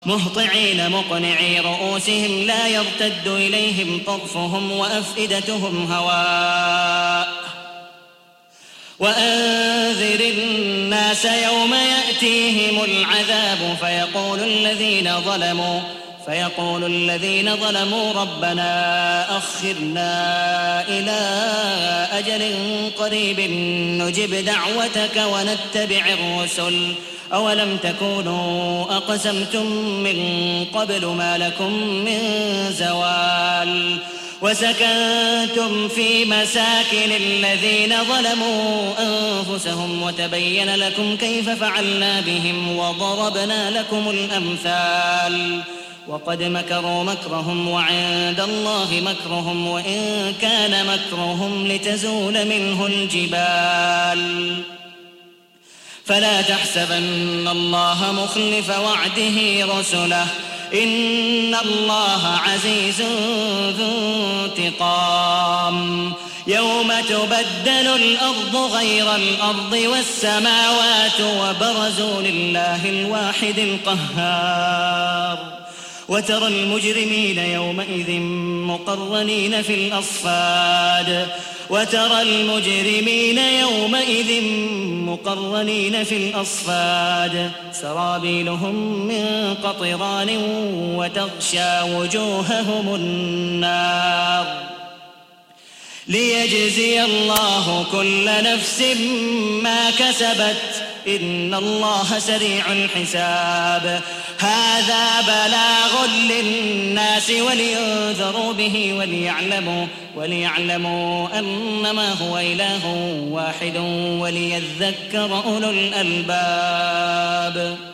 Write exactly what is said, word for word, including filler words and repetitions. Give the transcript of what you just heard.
مهطعين مقنعي رؤوسهم لا يرتد إليهم طرفهم وأفئدتهم هواء وأنذر الناس يوم يأتيهم العذاب فيقول الذين ظلموا فيقول الذين ظلموا ربنا أخرنا إلى أجل قريب نجب دعوتك ونتبع الرسل أولم تكونوا أقسمتم من قبل ما لكم من زوال وسكنتم في مساكن الذين ظلموا أنفسهم وتبين لكم كيف فعلنا بهم وضربنا لكم الأمثال وقد مكروا مكرهم وعند الله مكرهم وإن كان مكرهم لتزول منه الجبال فلا تحسبن الله مخلف وعده رسله إن الله عزيز ذو انتقام يوم تبدل الأرض غير الأرض والسماوات وبرزوا لله الواحد القهار وترى المجرمين يومئذ مقرنين في الأصفاد وترى المجرمين يومئذ مقرنين في الأصفاد سرابيلهم من قطران وتغشى وجوههم النار ليجزي الله كل نفس ما كسبت إن الله سريع الحساب هذا بلاغ للناس ولينذروا به وليعلموا, وليعلموا أنما هو إله واحد وليذكر أولو الألباب.